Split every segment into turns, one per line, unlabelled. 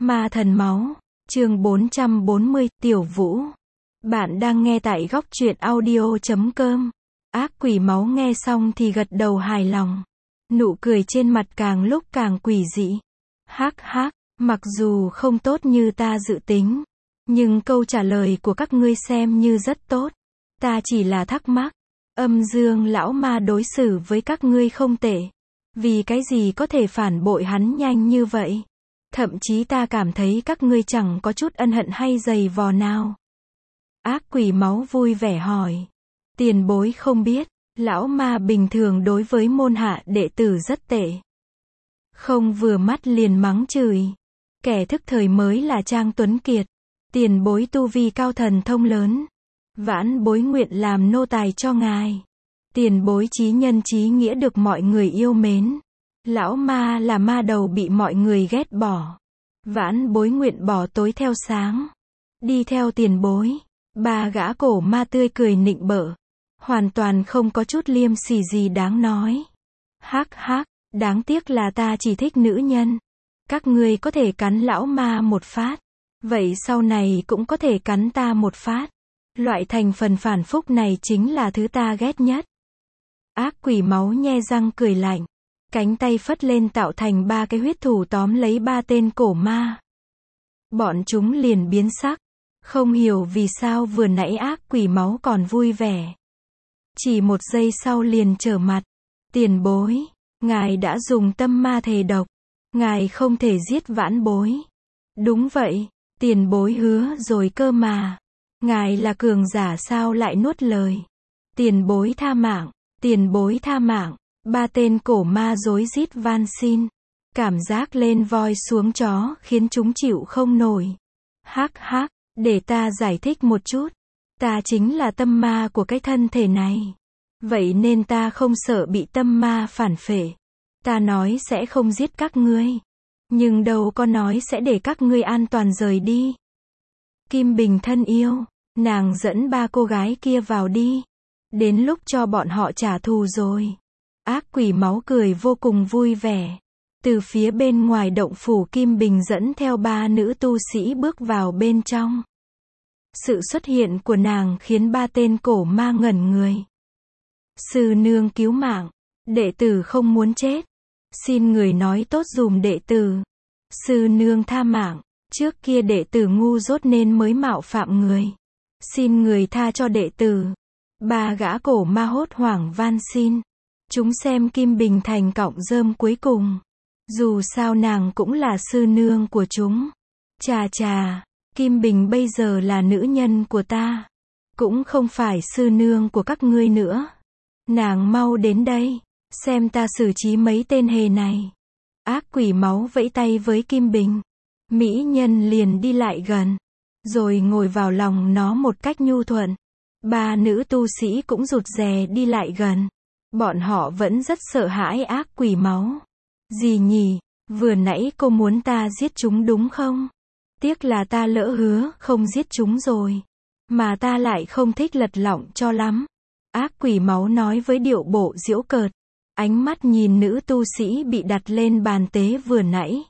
Ma thần máu, chương 440, Tiểu Vũ. Bạn đang nghe tại góc truyện audio.com. Ác quỷ máu nghe xong thì gật đầu hài lòng. Nụ cười trên mặt càng lúc càng quỷ dị. Hắc hắc, mặc dù không tốt như ta dự tính, nhưng câu trả lời của các ngươi xem như rất tốt. Ta chỉ là thắc mắc, âm dương lão ma đối xử với các ngươi không tệ. Vì cái gì có thể phản bội hắn nhanh như vậy? Thậm chí ta cảm thấy các ngươi chẳng có chút ân hận hay giày vò nào. Ác quỷ máu vui vẻ hỏi. Tiền bối không biết, lão ma bình thường đối với môn hạ đệ tử rất tệ. Không vừa mắt liền mắng chửi. Kẻ thức thời mới là Trang Tuấn Kiệt. Tiền bối tu vi cao thần thông lớn. Vãn bối nguyện làm nô tài cho ngài. Tiền bối chí nhân chí nghĩa được mọi người yêu mến. Lão ma là ma đầu bị mọi người ghét bỏ. Vãn bối nguyện bỏ tối theo sáng. Đi theo tiền bối. Ba gã cổ ma tươi cười nịnh bợ. Hoàn toàn không có chút liêm sỉ gì đáng nói. Hắc hắc, đáng tiếc là ta chỉ thích nữ nhân. Các ngươi có thể cắn lão ma một phát. Vậy sau này cũng có thể cắn ta một phát. Loại thành phần phản phúc này chính là thứ ta ghét nhất. Ác quỷ máu nhe răng cười lạnh. Cánh tay phất lên tạo thành ba cái huyết thủ tóm lấy ba tên cổ ma. Bọn chúng liền biến sắc. Không hiểu vì sao vừa nãy ác quỷ máu còn vui vẻ. Chỉ một giây sau liền trở mặt. Tiền bối, ngài đã dùng tâm ma thề độc. Ngài không thể giết vãn bối. Đúng vậy, tiền bối hứa rồi cơ mà. Ngài là cường giả sao lại nuốt lời. Tiền bối tha mạng, tiền bối tha mạng. Ba tên cổ ma rối rít van xin. Cảm giác lên voi xuống chó khiến chúng chịu không nổi. Hắc hắc, để ta giải thích một chút. Ta chính là tâm ma của cái thân thể này. Vậy nên ta không sợ bị tâm ma phản phệ. Ta nói sẽ không giết các ngươi. Nhưng đâu có nói sẽ để các ngươi an toàn rời đi. Kim Bình thân yêu, nàng dẫn ba cô gái kia vào đi. Đến lúc cho bọn họ trả thù rồi. Ác quỷ máu cười vô cùng vui vẻ. Từ phía bên ngoài động phủ Kim Bình dẫn theo ba nữ tu sĩ bước vào bên trong. Sự xuất hiện của nàng khiến ba tên cổ ma ngẩn người. Sư nương cứu mạng. Đệ tử không muốn chết. Xin người nói tốt dùm đệ tử. Sư nương tha mạng. Trước kia đệ tử ngu dốt nên mới mạo phạm người. Xin người tha cho đệ tử. Ba gã cổ ma hốt hoảng van xin. Chúng xem Kim Bình thành cọng rơm cuối cùng. Dù sao nàng cũng là sư nương của chúng. Chà chà, Kim Bình bây giờ là nữ nhân của ta. Cũng không phải sư nương của các ngươi nữa. Nàng mau đến đây, xem ta xử trí mấy tên hề này. Ác quỷ máu vẫy tay với Kim Bình. Mỹ nhân liền đi lại gần. Rồi ngồi vào lòng nó một cách nhu thuận. Ba nữ tu sĩ cũng rụt rè đi lại gần. Bọn họ vẫn rất sợ hãi ác quỷ máu. Gì nhỉ, vừa nãy cô muốn ta giết chúng đúng không? Tiếc là ta lỡ hứa không giết chúng rồi. Mà ta lại không thích lật lọng cho lắm. Ác quỷ máu nói với điệu bộ giễu cợt. Ánh mắt nhìn nữ tu sĩ bị đặt lên bàn tế vừa nãy.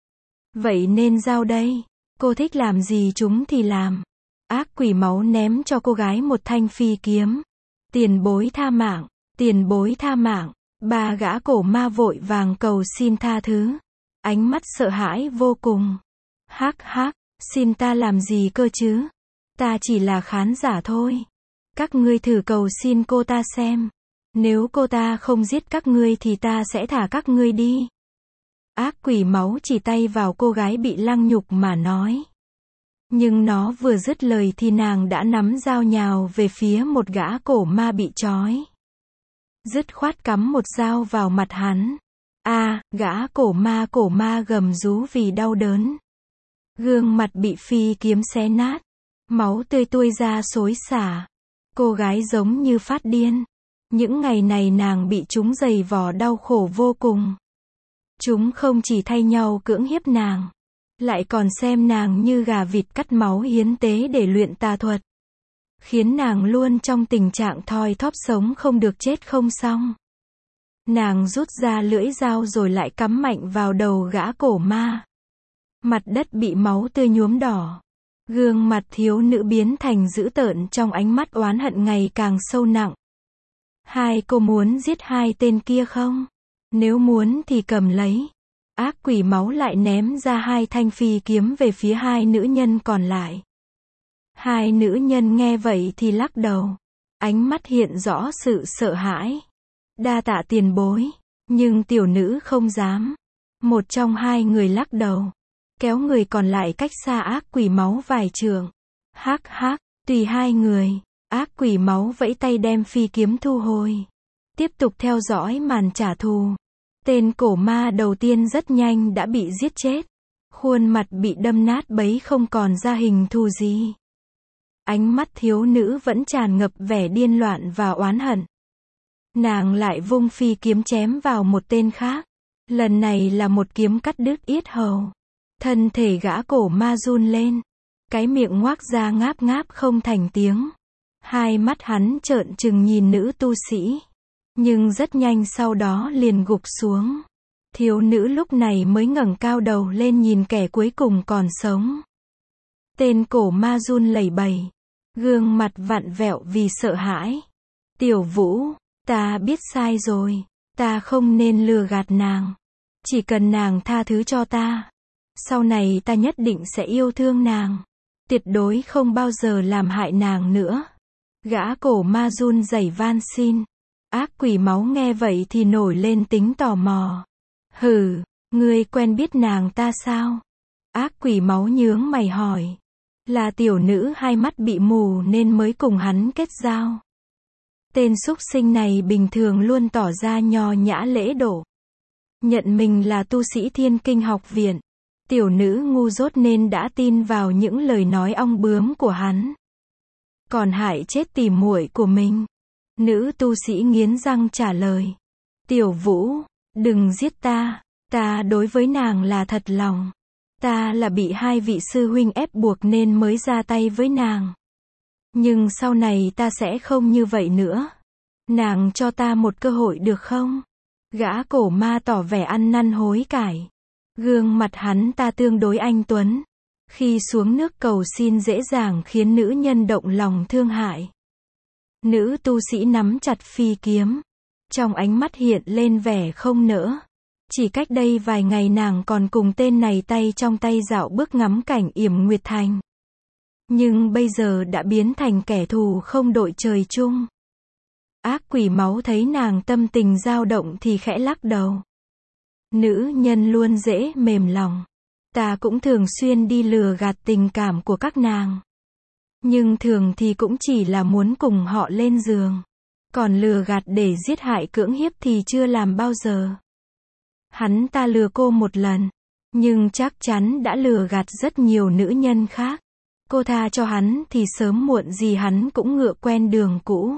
Vậy nên giao đây. Cô thích làm gì chúng thì làm. Ác quỷ máu ném cho cô gái một thanh phi kiếm. Tiền bối tha mạng. Tiền bối tha mạng. Ba gã cổ ma vội vàng cầu xin tha thứ. Ánh mắt sợ hãi vô cùng. Hắc hắc, xin ta làm gì cơ chứ? Ta chỉ là khán giả thôi. Các ngươi thử cầu xin cô ta xem. Nếu cô ta không giết các ngươi thì ta sẽ thả các ngươi đi. Ác quỷ máu chỉ tay vào cô gái bị lăng nhục mà nói. Nhưng nó vừa dứt lời thì nàng đã nắm dao nhào về phía một gã cổ ma bị trói. Dứt khoát cắm một dao vào mặt hắn. Gã cổ ma gầm rú vì đau đớn. Gương mặt bị phi kiếm xé nát. Máu tươi tuôn ra xối xả. Cô gái giống như phát điên. Những ngày này nàng bị chúng giày vò đau khổ vô cùng. Chúng không chỉ thay nhau cưỡng hiếp nàng. Lại còn xem nàng như gà vịt cắt máu hiến tế để luyện tà thuật. Khiến nàng luôn trong tình trạng thoi thóp sống không được chết không xong. Nàng rút ra lưỡi dao rồi lại cắm mạnh vào đầu gã cổ ma. Mặt đất bị máu tươi nhuốm đỏ. Gương mặt thiếu nữ biến thành dữ tợn trong ánh mắt oán hận ngày càng sâu nặng. Hai cô muốn giết hai tên kia không? Nếu muốn thì cầm lấy. Ác quỷ máu lại ném ra hai thanh phi kiếm về phía hai nữ nhân còn lại. Hai nữ nhân nghe vậy thì lắc đầu. Ánh mắt hiện rõ sự sợ hãi. Đa tạ tiền bối. Nhưng tiểu nữ không dám. Một trong hai người lắc đầu. Kéo người còn lại cách xa ác quỷ máu vài trượng. Hắc hắc, tùy hai người. Ác quỷ máu vẫy tay đem phi kiếm thu hồi. Tiếp tục theo dõi màn trả thù. Tên cổ ma đầu tiên rất nhanh đã bị giết chết. Khuôn mặt bị đâm nát bấy không còn ra hình thù gì. Ánh mắt thiếu nữ vẫn tràn ngập vẻ điên loạn và oán hận. Nàng lại vung phi kiếm chém vào một tên khác. Lần này là một kiếm cắt đứt yết hầu. Thân thể gã cổ ma run lên. Cái miệng ngoác ra ngáp ngáp không thành tiếng. Hai mắt hắn trợn trừng nhìn nữ tu sĩ. Nhưng rất nhanh sau đó liền gục xuống. Thiếu nữ lúc này mới ngẩng cao đầu lên nhìn kẻ cuối cùng còn sống. Tên cổ ma run lẩy bẩy. Gương mặt vặn vẹo vì sợ hãi. Tiểu Vũ, ta biết sai rồi. Ta không nên lừa gạt nàng. Chỉ cần nàng tha thứ cho ta. Sau này ta nhất định sẽ yêu thương nàng. Tuyệt đối không bao giờ làm hại nàng nữa. Gã cổ ma run rẩy van xin. Ác quỷ máu nghe vậy thì nổi lên tính tò mò. Hừ, ngươi quen biết nàng ta sao? Ác quỷ máu nhướng mày hỏi. Là tiểu nữ hai mắt bị mù nên mới cùng hắn kết giao. Tên súc sinh này bình thường luôn tỏ ra nho nhã lễ độ. Nhận mình là tu sĩ Thiên Kinh học viện. Tiểu nữ ngu dốt nên đã tin vào những lời nói ong bướm của hắn. Còn hại chết tỉ muội của mình. Nữ tu sĩ nghiến răng trả lời. Tiểu Vũ, đừng giết ta. Ta đối với nàng là thật lòng. Ta là bị hai vị sư huynh ép buộc nên mới ra tay với nàng. Nhưng sau này ta sẽ không như vậy nữa. Nàng cho ta một cơ hội được không? Gã cổ ma tỏ vẻ ăn năn hối cải. Gương mặt hắn ta tương đối anh tuấn. Khi xuống nước cầu xin dễ dàng khiến nữ nhân động lòng thương hại. Nữ tu sĩ nắm chặt phi kiếm. Trong ánh mắt hiện lên vẻ không nỡ. Chỉ cách đây vài ngày nàng còn cùng tên này tay trong tay dạo bước ngắm cảnh Yểm Nguyệt Thành. Nhưng bây giờ đã biến thành kẻ thù không đội trời chung. Ác quỷ máu thấy nàng tâm tình dao động thì khẽ lắc đầu. Nữ nhân luôn dễ mềm lòng. Ta cũng thường xuyên đi lừa gạt tình cảm của các nàng. Nhưng thường thì cũng chỉ là muốn cùng họ lên giường. Còn lừa gạt để giết hại cưỡng hiếp thì chưa làm bao giờ. Hắn ta lừa cô một lần. Nhưng chắc chắn đã lừa gạt rất nhiều nữ nhân khác. Cô tha cho hắn thì sớm muộn gì hắn cũng ngựa quen đường cũ.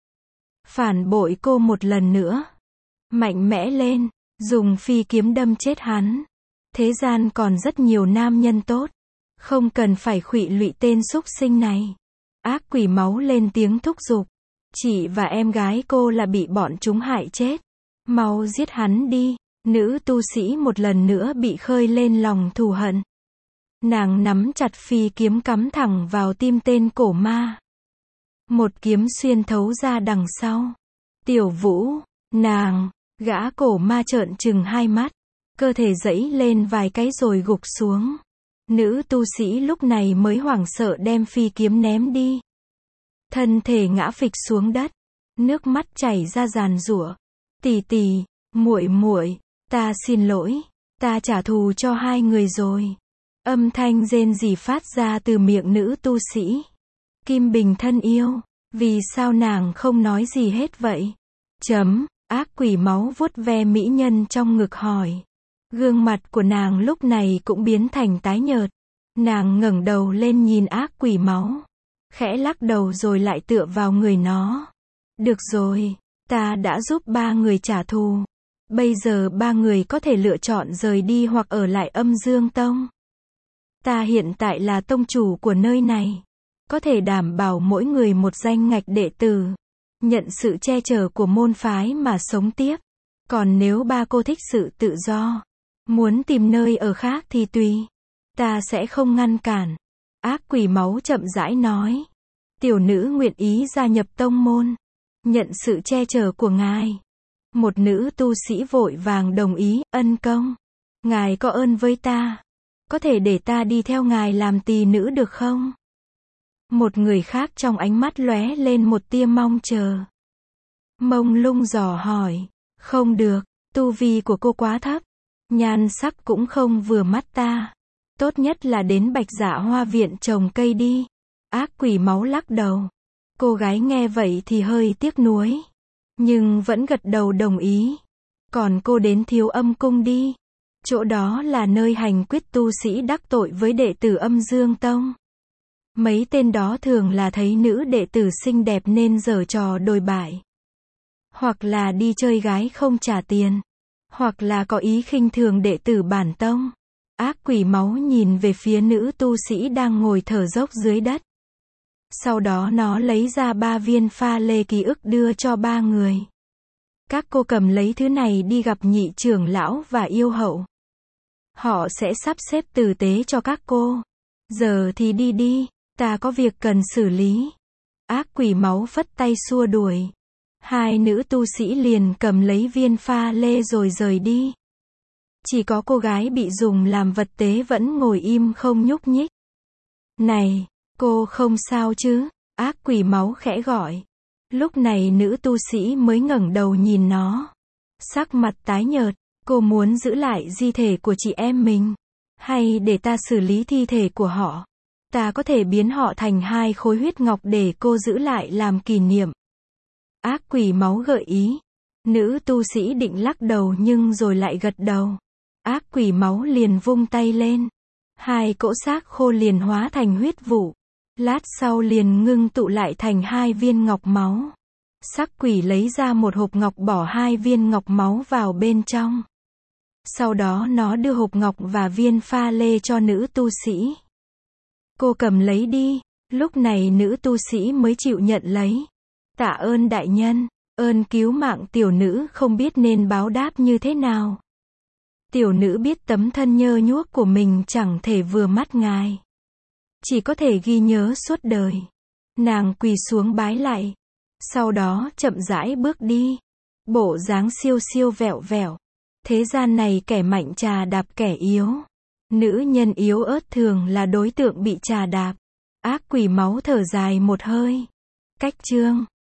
Phản bội cô một lần nữa. Mạnh mẽ lên. Dùng phi kiếm đâm chết hắn. Thế gian còn rất nhiều nam nhân tốt. Không cần phải khuỵu lụy tên súc sinh này. Ác quỷ máu lên tiếng thúc giục. Chị và em gái cô là bị bọn chúng hại chết. Mau giết hắn đi. Nữ tu sĩ một lần nữa bị khơi lên lòng thù hận. Nàng nắm chặt phi kiếm cắm thẳng vào tim tên cổ ma. Một kiếm xuyên thấu ra đằng sau. Tiểu Vũ, nàng, gã cổ ma trợn trừng hai mắt. Cơ thể giãy lên vài cái rồi gục xuống. Nữ tu sĩ lúc này mới hoảng sợ đem phi kiếm ném đi. Thân thể ngã phịch xuống đất. Nước mắt chảy ra giàn giụa. Tỷ tỷ, muội muội, ta xin lỗi. Ta trả thù cho hai người rồi. Âm thanh rên rỉ phát ra từ miệng nữ tu sĩ. Kim Bình thân yêu, vì sao nàng không nói gì hết vậy? Ác quỷ máu vuốt ve mỹ nhân trong ngực hỏi. Gương mặt của nàng lúc này cũng biến thành tái nhợt. Nàng ngẩng đầu lên nhìn ác quỷ máu. Khẽ lắc đầu rồi lại tựa vào người nó. Được rồi, ta đã giúp ba người trả thù. Bây giờ ba người có thể lựa chọn rời đi hoặc ở lại Âm Dương Tông. Ta hiện tại là tông chủ của nơi này. Có thể đảm bảo mỗi người một danh ngạch đệ tử. Nhận sự che chở của môn phái mà sống tiếp. Còn nếu ba cô thích sự tự do, muốn tìm nơi ở khác thì tùy. Ta sẽ không ngăn cản. Ác quỷ máu chậm rãi nói. Tiểu nữ nguyện ý gia nhập tông môn. Nhận sự che chở của ngài. Một nữ tu sĩ vội vàng đồng ý, ân công. Ngài có ơn với ta. Có thể để ta đi theo ngài làm tỳ nữ được không? Một người khác trong ánh mắt lóe lên một tia mong chờ. Mông Lung dò hỏi. Không được, tu vi của cô quá thấp. Nhan sắc cũng không vừa mắt ta. Tốt nhất là đến Bạch Dạ Hoa viện trồng cây đi. Ác quỷ máu lắc đầu. Cô gái nghe vậy thì hơi tiếc nuối. Nhưng vẫn gật đầu đồng ý. Còn cô đến Thiếu Âm cung đi. Chỗ đó là nơi hành quyết tu sĩ đắc tội với đệ tử Âm Dương Tông. Mấy tên đó thường là thấy nữ đệ tử xinh đẹp nên giở trò đồi bại. Hoặc là đi chơi gái không trả tiền. Hoặc là có ý khinh thường đệ tử bản tông. Ác quỷ máu nhìn về phía nữ tu sĩ đang ngồi thở dốc dưới đất. Sau đó nó lấy ra 3 viên pha lê ký ức đưa cho 3 người. Các cô cầm lấy thứ này đi gặp nhị trưởng lão và yêu hậu. Họ sẽ sắp xếp tử tế cho các cô. Giờ thì đi đi, ta có việc cần xử lý. Ác quỷ máu phất tay xua đuổi. Hai nữ tu sĩ liền cầm lấy viên pha lê rồi rời đi. Chỉ có cô gái bị dùng làm vật tế vẫn ngồi im không nhúc nhích. Này, cô không sao chứ? Ác quỷ máu khẽ gọi. Lúc này nữ tu sĩ mới ngẩng đầu nhìn nó. Sắc mặt tái nhợt, cô muốn giữ lại di thể của chị em mình. Hay để ta xử lý thi thể của họ? Ta có thể biến họ thành 2 khối huyết ngọc để cô giữ lại làm kỷ niệm. Ác quỷ máu gợi ý. Nữ tu sĩ định lắc đầu nhưng rồi lại gật đầu. Ác quỷ máu liền vung tay lên. 2 cỗ xác khô liền hóa thành huyết vụ. Lát sau liền ngưng tụ lại thành 2 viên ngọc máu. Sắc quỷ lấy ra một hộp ngọc bỏ 2 viên ngọc máu vào bên trong. Sau đó nó đưa hộp ngọc và viên pha lê cho nữ tu sĩ. Cô cầm lấy đi. Lúc này nữ tu sĩ mới chịu nhận lấy. Tạ ơn đại nhân, ơn cứu mạng tiểu nữ không biết nên báo đáp như thế nào. Tiểu nữ biết tấm thân nhơ nhuốc của mình chẳng thể vừa mắt ngài. Chỉ có thể ghi nhớ suốt đời. Nàng quỳ xuống bái lạy. Sau đó chậm rãi bước đi. Bộ dáng siêu siêu vẹo vẹo. Thế gian này kẻ mạnh chà đạp kẻ yếu. Nữ nhân yếu ớt thường là đối tượng bị chà đạp. Ác quỷ máu thở dài một hơi. Cách chương